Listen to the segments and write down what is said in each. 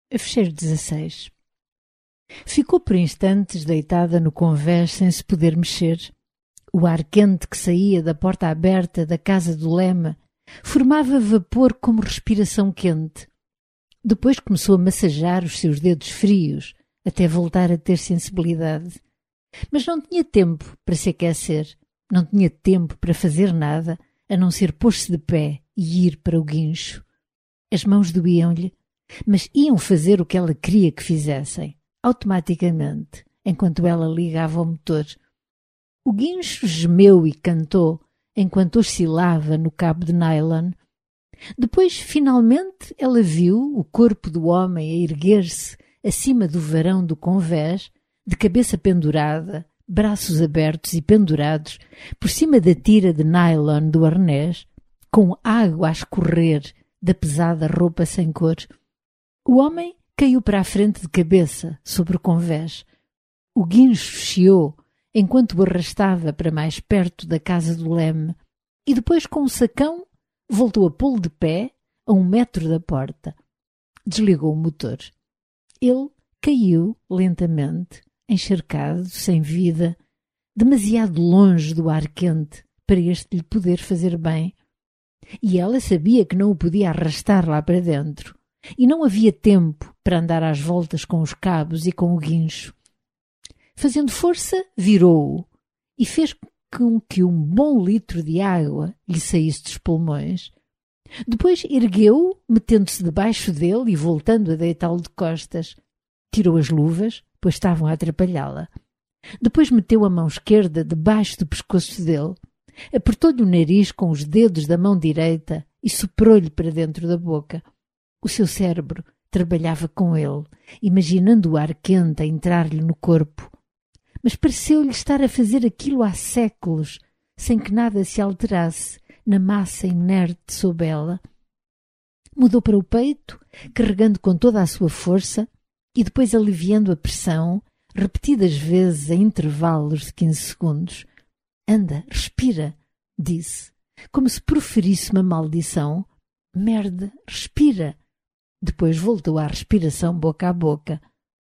Fecheiro 16. Ficou por instantes deitada no convés sem se poder mexer. O ar quente que saía da porta aberta da casa do Lema formava vapor como respiração quente. Depois começou a massajar os seus dedos frios até voltar a ter sensibilidade. Mas não tinha tempo para se aquecer, não tinha tempo para fazer nada a não ser pôr-se de pé e ir para o guincho. As mãos doíam-lhe, mas iam fazer o que ela queria que fizessem, automaticamente, enquanto ela ligava o motor. O guincho gemeu e cantou enquanto oscilava no cabo de nylon. Depois, finalmente, ela viu o corpo do homem a erguer-se acima do varão do convés, de cabeça pendurada, braços abertos e pendurados, por cima da tira de nylon do arnés, com água a escorrer da pesada roupa sem cor. O homem caiu para a frente de cabeça, sobre o convés. O guincho chiou, enquanto o arrastava para mais perto da casa do Leme, e depois, com um sacão, voltou a pô-lo de pé a 1 metro da porta. Desligou o motor. Ele caiu lentamente, encharcado, sem vida, demasiado longe do ar quente para este lhe poder fazer bem. E ela sabia que não o podia arrastar lá para dentro. E não havia tempo para andar às voltas com os cabos e com o guincho. Fazendo força, virou-o e fez com que 1 bom litro de água lhe saísse dos pulmões. Depois ergueu-o, metendo-se debaixo dele e voltando a deitá-lo de costas. Tirou as luvas, pois estavam a atrapalhá-la. Depois meteu a mão esquerda debaixo do pescoço dele, apertou-lhe o nariz com os dedos da mão direita e soprou-lhe para dentro da boca. O seu cérebro trabalhava com ele, imaginando o ar quente a entrar-lhe no corpo. Mas pareceu-lhe estar a fazer aquilo há séculos, sem que nada se alterasse na massa inerte sob ela. Mudou para o peito, carregando com toda a sua força e depois aliviando a pressão, repetidas vezes a intervalos de 15 segundos. «Anda, respira», disse, como se proferisse uma maldição. «Merda, respira». Depois voltou à respiração boca a boca.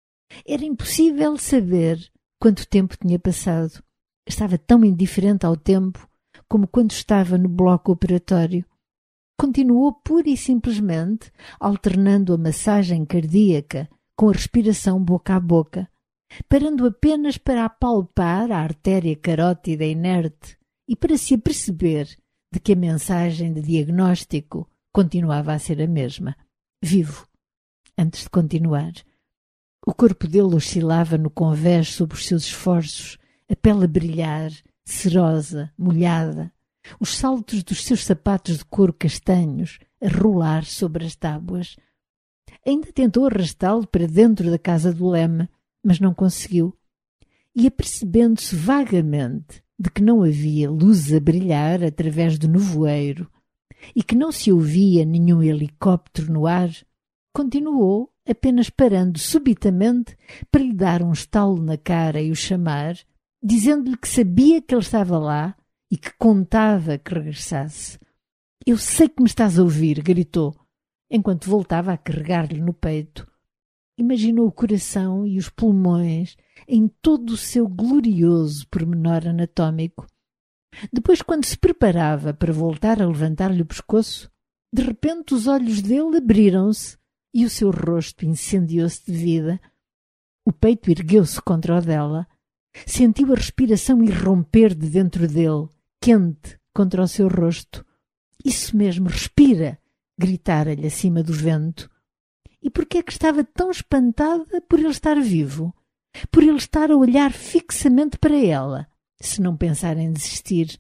Era impossível saber quanto tempo tinha passado. Estava tão indiferente ao tempo como quando estava no bloco operatório. Continuou pura e simplesmente alternando a massagem cardíaca com a respiração boca a boca, parando apenas para apalpar a artéria carótida inerte e para se aperceber de que a mensagem de diagnóstico continuava a ser a mesma. Vivo. Antes de continuar, o corpo dele oscilava no convés sob os seus esforços, a pele a brilhar, cerosa, molhada, os saltos dos seus sapatos de couro castanhos a rolar sobre as tábuas. Ainda tentou arrastá-lo para dentro da casa do Leme, mas não conseguiu. E apercebendo-se vagamente de que não havia luz a brilhar através do nevoeiro e que não se ouvia nenhum helicóptero no ar, continuou, apenas parando subitamente para lhe dar um estalo na cara e o chamar, dizendo-lhe que sabia que ele estava lá e que contava que regressasse. «Eu sei que me estás a ouvir», gritou, enquanto voltava a carregar-lhe no peito. Imaginou o coração e os pulmões em todo o seu glorioso pormenor anatómico. Depois, quando se preparava para voltar a levantar-lhe o pescoço, de repente os olhos dele abriram-se e o seu rosto incendiou-se de vida. O peito ergueu-se contra o dela. Sentiu a respiração irromper de dentro dele, quente contra o seu rosto. «Isso mesmo, respira!» gritara-lhe acima do vento. E por que é que estava tão espantada por ele estar vivo? Por ele estar a olhar fixamente para ela, se não pensar em desistir?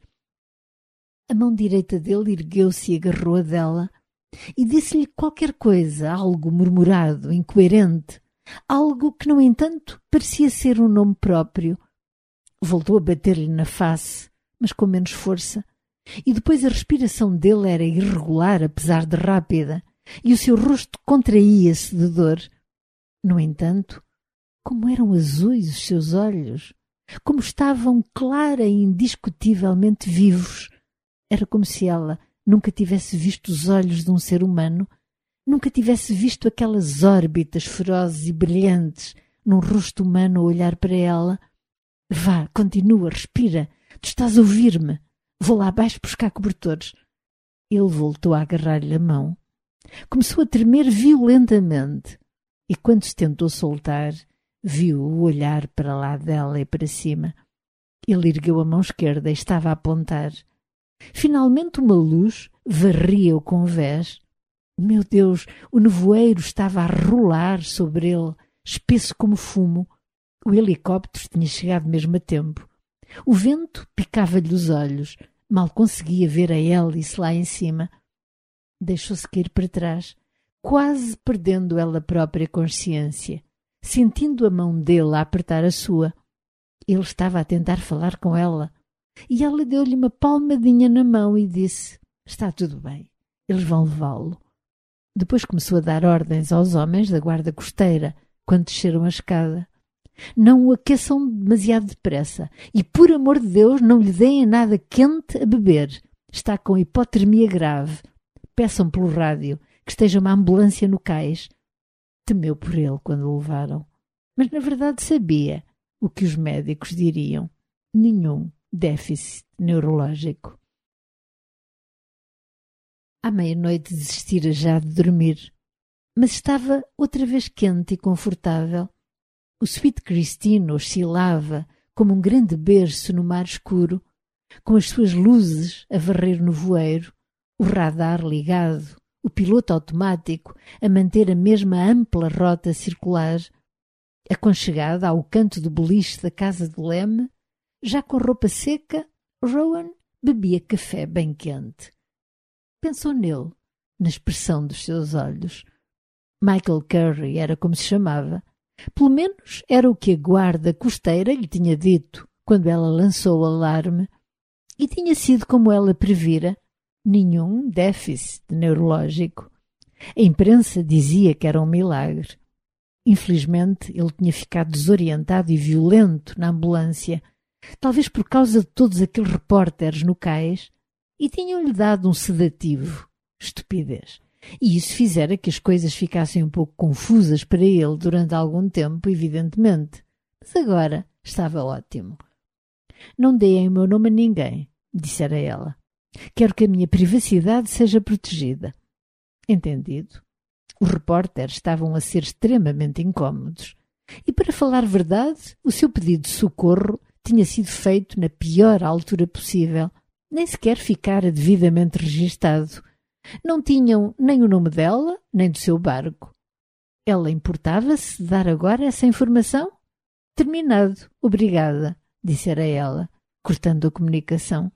A mão direita dele ergueu-se e agarrou a dela e disse-lhe qualquer coisa, algo murmurado, incoerente, algo que, no entanto, parecia ser um nome próprio. Voltou a bater-lhe na face, mas com menos força, e depois a respiração dele era irregular, apesar de rápida, e o seu rosto contraía-se de dor. No entanto, como eram azuis os seus olhos, como estavam clara e indiscutivelmente vivos. Era como se ela nunca tivesse visto os olhos de um ser humano, nunca tivesse visto aquelas órbitas ferozes e brilhantes num rosto humano a olhar para ela. Vá, continua, respira. Tu estás a ouvir-me. Vou lá abaixo buscar cobertores. Ele voltou a agarrar-lhe a mão. Começou a tremer violentamente e, quando se tentou soltar, viu-o olhar para lá dela e para cima. Ele ergueu a mão esquerda e estava a apontar. Finalmente uma luz varria o convés. Meu Deus, o nevoeiro estava a rolar sobre ele, espesso como fumo. O helicóptero tinha chegado mesmo a tempo. O vento picava-lhe os olhos. Mal conseguia ver a hélice lá em cima. Deixou-se cair para trás, quase perdendo ela a própria consciência, sentindo a mão dele a apertar a sua. Ele estava a tentar falar com ela, e ela deu-lhe uma palmadinha na mão e disse: está tudo bem, eles vão levá-lo. Depois começou a dar ordens aos homens da guarda costeira, quando desceram a escada. Não o aqueçam demasiado depressa e, por amor de Deus, não lhe deem nada quente a beber. Está com hipotermia grave. Peçam pelo rádio que esteja uma ambulância no cais. Temeu por ele quando o levaram, mas na verdade sabia o que os médicos diriam: nenhum déficit neurológico. À meia-noite desistira já de dormir, mas estava outra vez quente e confortável. O Sweet Christine oscilava como um grande berço no mar escuro, com as suas luzes a varrer no voeiro, o radar ligado, o piloto automático a manter a mesma ampla rota circular. Aconchegada ao canto do beliche da casa de Leme, já com roupa seca, Rowan bebia café bem quente. Pensou nele, na expressão dos seus olhos. Michael Curry era como se chamava. Pelo menos era o que a guarda costeira lhe tinha dito quando ela lançou o alarme. E tinha sido como ela previra: nenhum déficit neurológico. A imprensa dizia que era um milagre. Infelizmente, ele tinha ficado desorientado e violento na ambulância, talvez por causa de todos aqueles repórteres no cais, e tinham-lhe dado um sedativo. Estupidez. E isso fizera que as coisas ficassem um pouco confusas para ele durante algum tempo, evidentemente. Mas agora estava ótimo. Não deem o meu nome a ninguém, dissera ela. Quero que a minha privacidade seja protegida. Entendido. Os repórteres estavam a ser extremamente incômodos. E, para falar verdade, o seu pedido de socorro tinha sido feito na pior altura possível. Nem sequer ficara devidamente registado. Não tinham nem o nome dela, nem do seu barco. Ela importava-se de dar agora essa informação? Terminado. Obrigada, dissera ela, cortando a comunicação.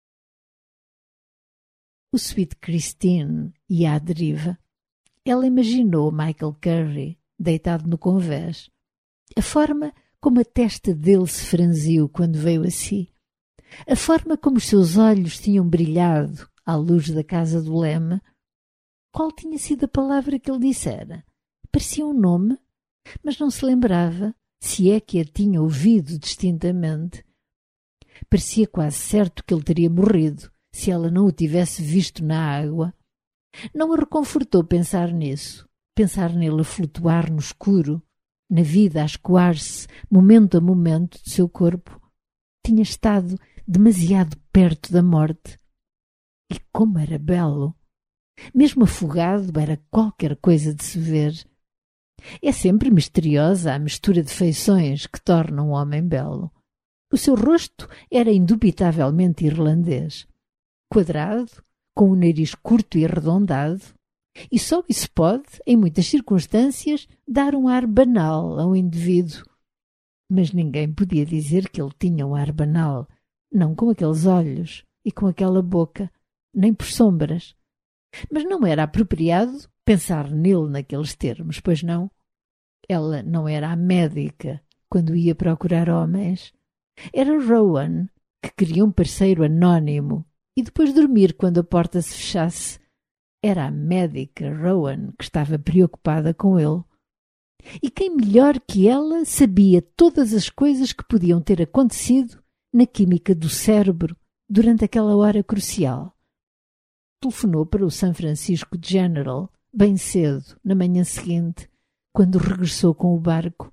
O Sweet Christine ia à deriva. Ela imaginou Michael Curry deitado no convés. A forma como a testa dele se franziu quando veio a si. A forma como os seus olhos tinham brilhado à luz da casa do Leme. Qual tinha sido a palavra que ele dissera? Parecia um nome, mas não se lembrava, se é que a tinha ouvido distintamente. Parecia quase certo que ele teria morrido, se ela não o tivesse visto na água. Não a reconfortou pensar nisso, pensar nele a flutuar no escuro, na vida a escoar-se, momento a momento, de seu corpo. Tinha estado demasiado perto da morte. E como era belo! Mesmo afogado, era qualquer coisa de se ver. É sempre misteriosa a mistura de feições que torna um homem belo. O seu rosto era indubitavelmente irlandês. Quadrado, com o nariz curto e arredondado, e só isso pode, em muitas circunstâncias, dar um ar banal a um indivíduo. Mas ninguém podia dizer que ele tinha um ar banal, não com aqueles olhos e com aquela boca, nem por sombras. Mas não era apropriado pensar nele naqueles termos, pois não? Ela não era a médica quando ia procurar homens. Era Rowan, que queria um parceiro anónimo e depois dormir quando a porta se fechasse. Era a médica Rowan que estava preocupada com ele. E quem melhor que ela sabia todas as coisas que podiam ter acontecido na química do cérebro durante aquela hora crucial. Telefonou para o San Francisco General, bem cedo, na manhã seguinte, quando regressou com o barco.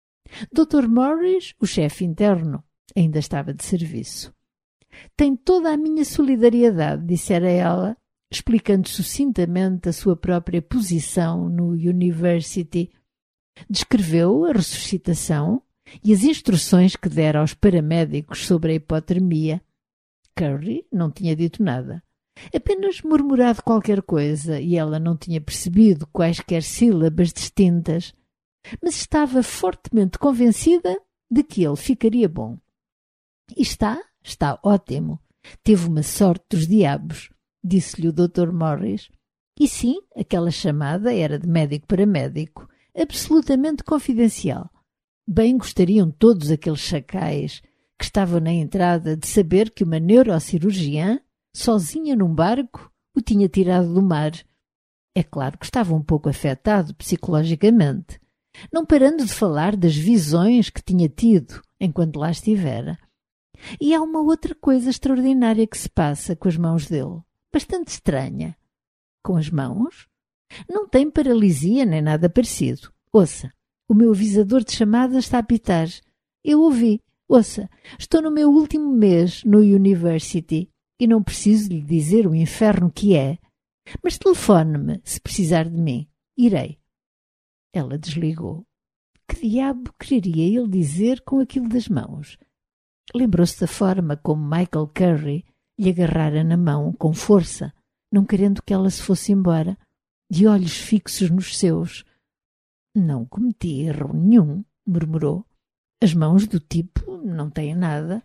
Dr. Morris, o chefe interno, ainda estava de serviço. Tem toda a minha solidariedade, dissera ela, explicando sucintamente a sua própria posição no University. Descreveu a ressuscitação e as instruções que dera aos paramédicos sobre a hipotermia. Curry não tinha dito nada. Apenas murmurado qualquer coisa e ela não tinha percebido quaisquer sílabas distintas, mas estava fortemente convencida de que ele ficaria bom. E está ótimo. Teve uma sorte dos diabos, disse-lhe o Dr. Morris. E sim, aquela chamada era de médico para médico, absolutamente confidencial. Bem gostariam todos aqueles chacais que estavam na entrada de saber que uma neurocirurgiã, sozinha num barco, o tinha tirado do mar. É claro que estava um pouco afetado psicologicamente, não parando de falar das visões que tinha tido enquanto lá estivera. E há uma outra coisa extraordinária que se passa com as mãos dele, bastante estranha. Com as mãos? Não tem paralisia nem nada parecido. Ouça, o meu avisador de chamadas está a apitar. Eu ouvi. Ouça, estou no meu último mês no University e não preciso lhe dizer o inferno que é. Mas telefone-me se precisar de mim. Irei. Ela desligou. Que diabo quereria ele dizer com aquilo das mãos? Lembrou-se da forma como Michael Curry lhe agarrara na mão com força, não querendo que ela se fosse embora, de olhos fixos nos seus. Não cometi erro nenhum, murmurou. As mãos do tipo não têm nada.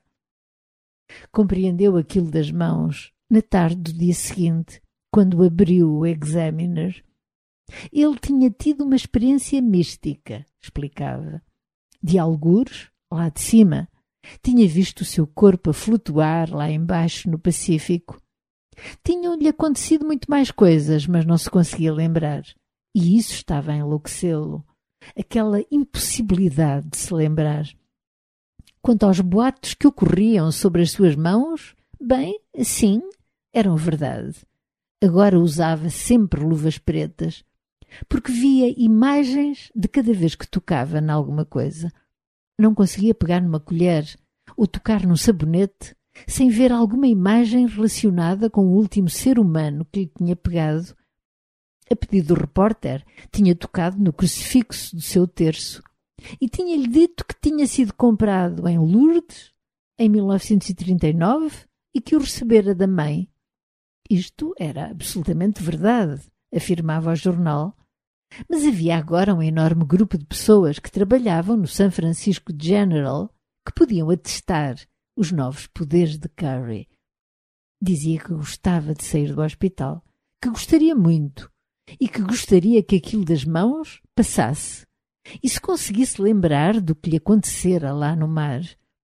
Compreendeu aquilo das mãos na tarde do dia seguinte, quando abriu o Examiner. Ele tinha tido uma experiência mística, explicava. De algures, lá de cima, tinha visto o seu corpo a flutuar lá embaixo no Pacífico. Tinham-lhe acontecido muito mais coisas, mas não se conseguia lembrar. E isso estava a enlouquecê-lo. Aquela impossibilidade de se lembrar. Quanto aos boatos que ocorriam sobre as suas mãos, bem, sim, eram verdade. Agora usava sempre luvas pretas, porque via imagens de cada vez que tocava em alguma coisa. Não conseguia pegar numa colher ou tocar num sabonete sem ver alguma imagem relacionada com o último ser humano que lhe tinha pegado. A pedido do repórter, tinha tocado no crucifixo do seu terço e tinha-lhe dito que tinha sido comprado em Lourdes em 1939 e que o recebera da mãe. Isto era absolutamente verdade, afirmava o jornal. Mas havia agora um enorme grupo de pessoas que trabalhavam no San Francisco General que podiam atestar os novos poderes de Curry. Dizia que gostava de sair do hospital, que gostaria muito, e que gostaria que aquilo das mãos passasse, e se conseguisse lembrar do que lhe acontecera lá no mar.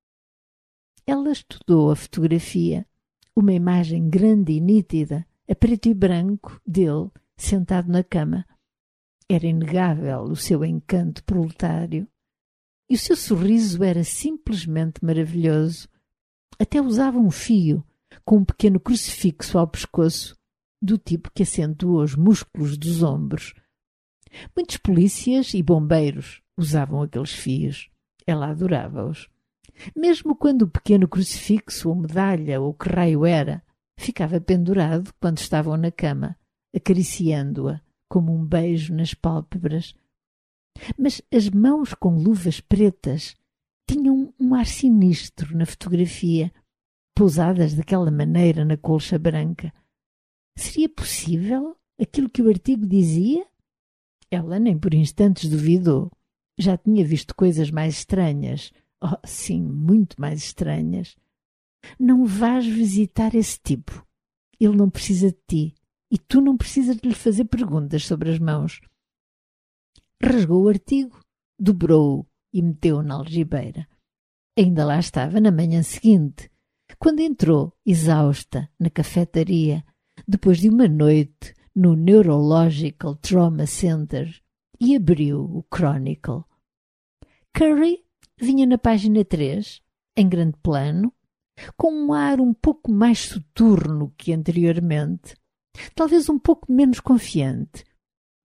Ela estudou a fotografia, uma imagem grande e nítida, a preto e branco, dele, sentado na cama. Era inegável o seu encanto proletário, e o seu sorriso era simplesmente maravilhoso. Até usava um fio, com um pequeno crucifixo ao pescoço, do tipo que acentua os músculos dos ombros. Muitos polícias e bombeiros usavam aqueles fios. Ela adorava-os. Mesmo quando o pequeno crucifixo ou medalha, ou que raio era, ficava pendurado quando estavam na cama, acariciando-a como um beijo nas pálpebras. Mas as mãos com luvas pretas tinham um ar sinistro na fotografia, pousadas daquela maneira na colcha branca. Seria possível aquilo que o artigo dizia? Ela nem por instantes duvidou. Já tinha visto coisas mais estranhas. Oh, sim, muito mais estranhas. Não vás visitar esse tipo. Ele não precisa de ti. E tu não precisas de lhe fazer perguntas sobre as mãos. Rasgou o artigo, dobrou-o e meteu-o na algibeira. Ainda lá estava na manhã seguinte, quando entrou, exausta, na cafetaria, depois de uma noite no Neurological Trauma Center, e abriu o Chronicle. Curry vinha na página 3, em grande plano, com um ar um pouco mais soturno que anteriormente, talvez um pouco menos confiante,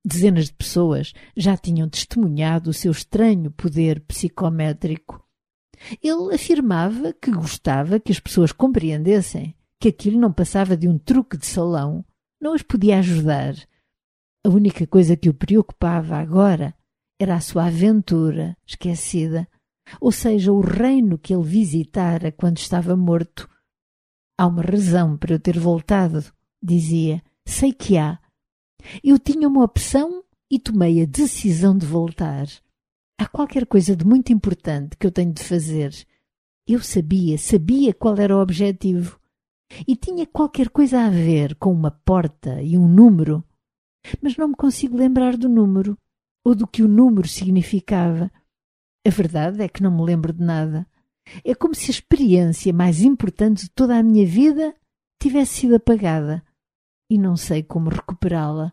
Dezenas de pessoas já tinham testemunhado o seu estranho poder psicométrico. Ele afirmava que gostava que as pessoas compreendessem que aquilo não passava de um truque de salão, não as podia ajudar. A única coisa que o preocupava agora era a sua aventura esquecida, ou seja, o reino que ele visitara quando estava morto. Há uma razão para eu ter voltado, dizia. Sei que há. Eu tinha uma opção e tomei a decisão de voltar. Há qualquer coisa de muito importante que eu tenho de fazer. Eu sabia qual era o objetivo. E tinha qualquer coisa a ver com uma porta e um número. Mas não me consigo lembrar do número, ou do que o número significava. A verdade é que não me lembro de nada. É como se a experiência mais importante de toda a minha vida tivesse sido apagada. E não sei como recuperá-la.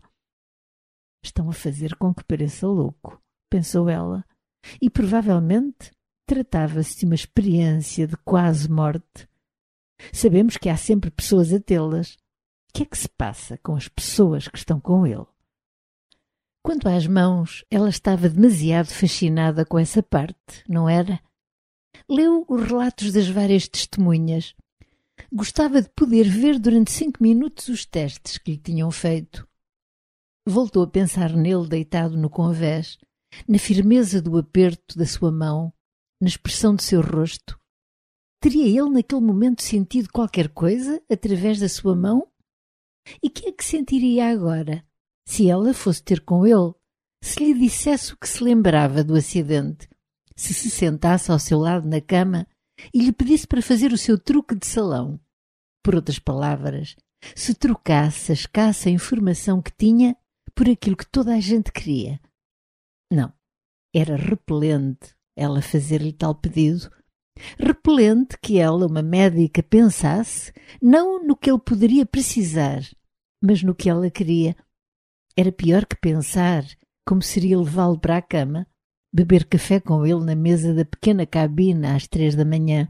Estão a fazer com que pareça louco, pensou ela. E provavelmente tratava-se de uma experiência de quase morte. Sabemos que há sempre pessoas a tê-las. O que é que se passa com as pessoas que estão com ele? Quanto às mãos, ela estava demasiado fascinada com essa parte, não era? Leu os relatos das várias testemunhas. Gostava de poder ver durante 5 minutos os testes que lhe tinham feito. Voltou a pensar nele deitado no convés, na firmeza do aperto da sua mão, na expressão do seu rosto. Teria ele naquele momento sentido qualquer coisa através da sua mão? E que é que sentiria agora, se ela fosse ter com ele, se lhe dissesse o que se lembrava do acidente, se sentasse ao seu lado na cama e lhe pedisse para fazer o seu truque de salão? Por outras palavras, se trocasse a escassa informação que tinha por aquilo que toda a gente queria. Não, era repelente ela fazer-lhe tal pedido. Repelente que ela, uma médica, pensasse não no que ele poderia precisar, mas no que ela queria. Era pior que pensar como seria levá-lo para a cama, beber café com ele na mesa da pequena cabina às 3 da manhã.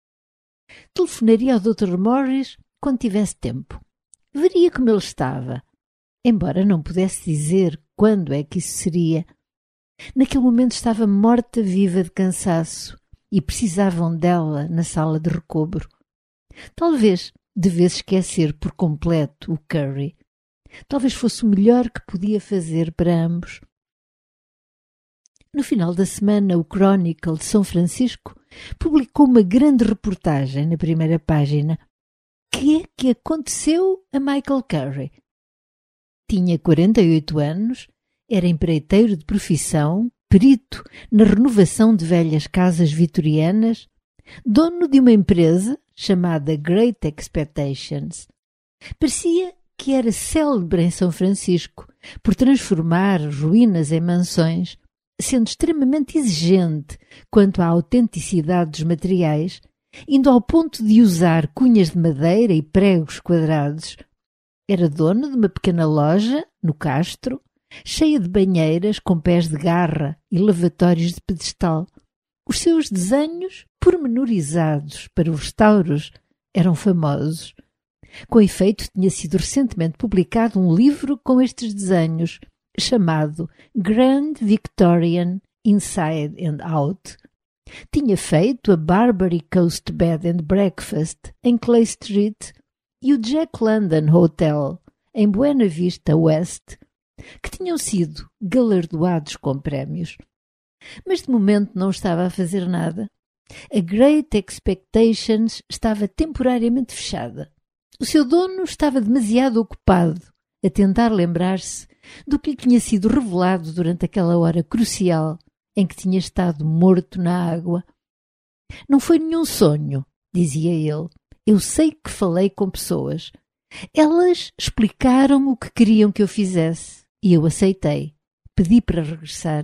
Telefonaria ao Dr. Morris quando tivesse tempo. Veria como ele estava, embora não pudesse dizer quando é que isso seria. Naquele momento estava morta-viva de cansaço e precisavam dela na sala de recobro. Talvez devesse esquecer por completo o Curry. Talvez fosse o melhor que podia fazer para ambos. No final da semana, o Chronicle de São Francisco publicou uma grande reportagem na primeira página. Que é que aconteceu a Michael Curry? Tinha 48 anos, era empreiteiro de profissão, perito na renovação de velhas casas vitorianas, dono de uma empresa chamada Great Expectations. Parecia que era célebre em São Francisco por transformar ruínas em mansões, sendo extremamente exigente quanto à autenticidade dos materiais, indo ao ponto de usar cunhas de madeira e pregos quadrados. Era dono de uma pequena loja, no Castro, cheia de banheiras com pés de garra e lavatórios de pedestal. Os seus desenhos, pormenorizados para os restauros, eram famosos. Com efeito, tinha sido recentemente publicado um livro com estes desenhos, chamado Grand Victorian Inside and Out. Tinha feito a Barbary Coast Bed and Breakfast em Clay Street e o Jack London Hotel em Buena Vista West, que tinham sido galardoados com prémios. Mas de momento não estava a fazer nada. A Great Expectations estava temporariamente fechada. O seu dono estava demasiado ocupado a tentar lembrar-se do que lhe tinha sido revelado durante aquela hora crucial em que tinha estado morto na água. Não foi nenhum sonho, dizia ele. Eu sei que falei com pessoas. Elas explicaram-me o que queriam que eu fizesse e eu aceitei. Pedi para regressar.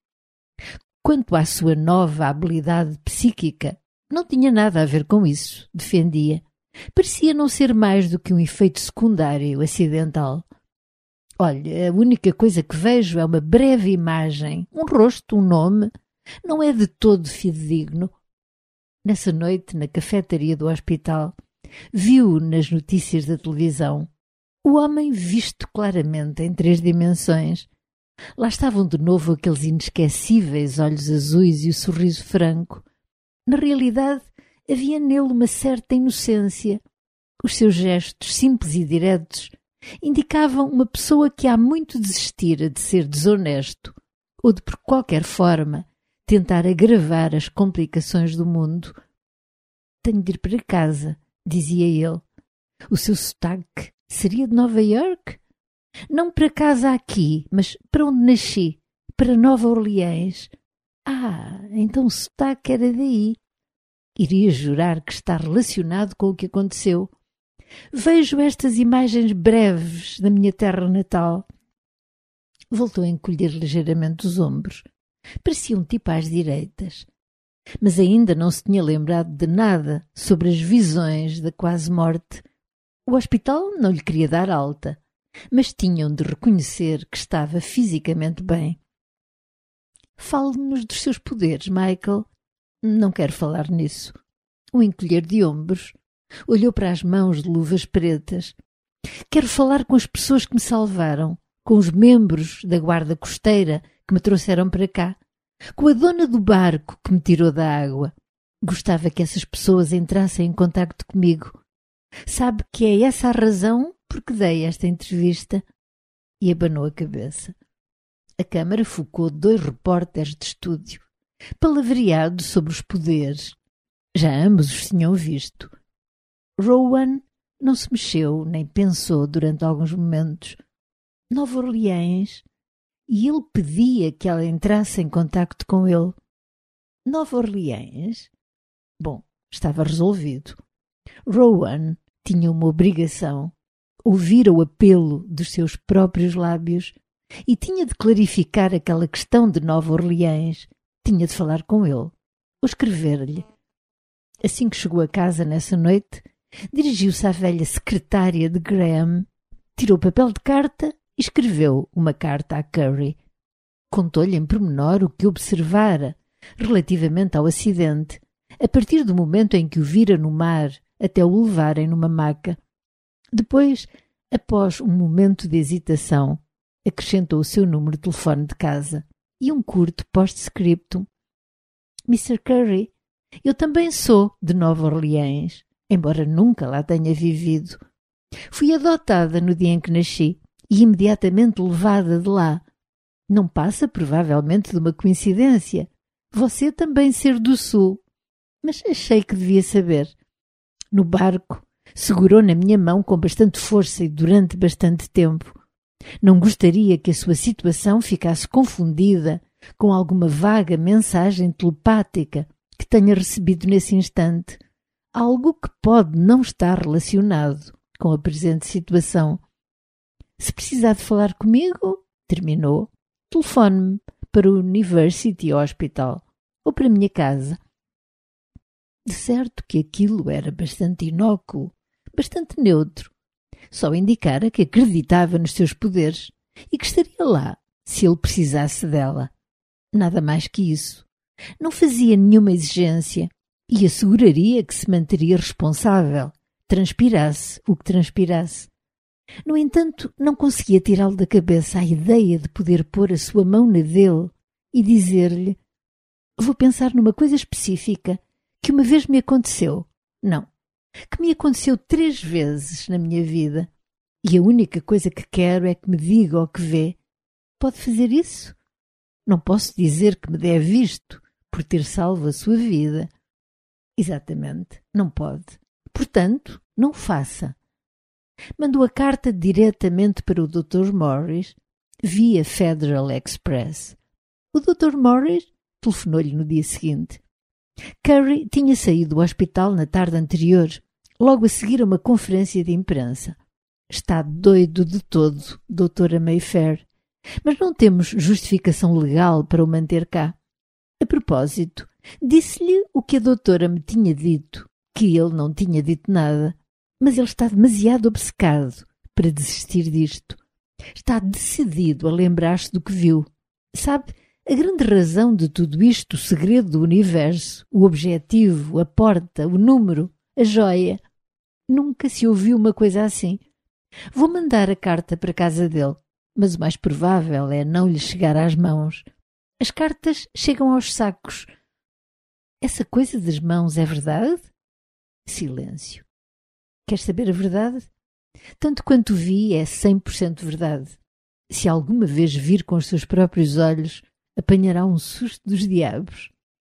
Quanto à sua nova habilidade psíquica, não tinha nada a ver com isso, defendia. Parecia não ser mais do que um efeito secundário acidental. Olha, a única coisa que vejo é uma breve imagem, um rosto, um nome. Não é de todo fidedigno. Nessa noite, na cafetaria do hospital, viu nas notícias da televisão o homem visto claramente em 3 dimensões, Lá estavam de novo aqueles inesquecíveis olhos azuis e o sorriso franco. Na realidade, havia nele uma certa inocência. Os seus gestos, simples e diretos, indicavam uma pessoa que há muito desistira de ser desonesto ou de, por qualquer forma, tentar agravar as complicações do mundo. Tenho de ir para casa, dizia ele. O seu sotaque seria de Nova York? Não para casa aqui, mas para onde nasci, para Nova Orleans. Ah, então o sotaque era daí. Iria jurar que está relacionado com o que aconteceu. Vejo estas imagens breves da minha terra natal. Voltou a encolher ligeiramente os ombros. Parecia um tipo às direitas. Mas ainda não se tinha lembrado de nada sobre as visões da quase morte. O hospital não lhe queria dar alta, mas tinham de reconhecer que estava fisicamente bem. Fale-nos dos seus poderes, Michael. Não quero falar nisso. Um encolher de ombros. Olhou para as mãos de luvas pretas. Quero falar com as pessoas que me salvaram, com os membros da guarda costeira que me trouxeram para cá, com a dona do barco que me tirou da água. Gostava que essas pessoas entrassem em contacto comigo. Sabe que é essa a razão por que dei esta entrevista? E abanou a cabeça. A câmara focou 2 repórteres de estúdio, palavreados sobre os poderes. Já ambos os tinham visto. Rowan não se mexeu nem pensou durante alguns momentos. Nova Orleans, e ele pedia que ela entrasse em contacto com ele. Nova Orleans? Bom, estava resolvido. Rowan tinha uma obrigação, ouvir o apelo dos seus próprios lábios, e tinha de clarificar aquela questão de Nova Orleans. Tinha de falar com ele, ou escrever-lhe. Assim que chegou a casa nessa noite, dirigiu-se à velha secretária de Graham, tirou papel de carta e escreveu uma carta a Curry. Contou-lhe em pormenor o que observara relativamente ao acidente, a partir do momento em que o vira no mar até o levarem numa maca. Depois, após um momento de hesitação, acrescentou o seu número de telefone de casa e um curto post-scriptum. Mr. Curry, eu também sou de Nova Orleans, embora nunca lá tenha vivido. Fui adotada no dia em que nasci e imediatamente levada de lá. Não passa provavelmente de uma coincidência. Você também ser do Sul. Mas achei que devia saber. No barco, segurou na minha mão com bastante força e durante bastante tempo. Não gostaria que a sua situação ficasse confundida com alguma vaga mensagem telepática que tenha recebido nesse instante. Algo que pode não estar relacionado com a presente situação. Se precisar de falar comigo, terminou, telefone-me para o University Hospital ou para a minha casa. De certo que aquilo era bastante inócuo, bastante neutro. Só indicara que acreditava nos seus poderes e que estaria lá se ele precisasse dela. Nada mais que isso. Não fazia nenhuma exigência e asseguraria que se manteria responsável, transpirasse o que transpirasse. No entanto, não conseguia tirá-lo da cabeça a ideia de poder pôr a sua mão na dele e dizer-lhe: vou pensar numa coisa específica que uma vez me aconteceu. Não, que me aconteceu 3 vezes na minha vida. E a única coisa que quero é que me diga o que vê. Pode fazer isso? Não posso dizer que me deve isto por ter salvo a sua vida. Exatamente, não pode. Portanto, não o faça. Mandou a carta diretamente para o Dr. Morris, via Federal Express. O Dr. Morris telefonou-lhe no dia seguinte. Curry tinha saído do hospital na tarde anterior, logo a seguir a uma conferência de imprensa. Está doido de todo, doutora Mayfair, mas não temos justificação legal para o manter cá. A propósito, disse-lhe o que a doutora me tinha dito, que ele não tinha dito nada, mas ele está demasiado obcecado para desistir disto. Está decidido a lembrar-se do que viu. Sabe, a grande razão de tudo isto, o segredo do universo, o objetivo, a porta, o número, a joia. Nunca se ouviu uma coisa assim. Vou mandar a carta para a casa dele. mas o mais provável é não lhe chegar às mãos. As cartas chegam aos sacos. Essa coisa das mãos é verdade? Silêncio. Queres saber a verdade? Tanto quanto vi, é 100% verdade. Se alguma vez vir com os seus próprios olhos, apanhará um susto dos diabos.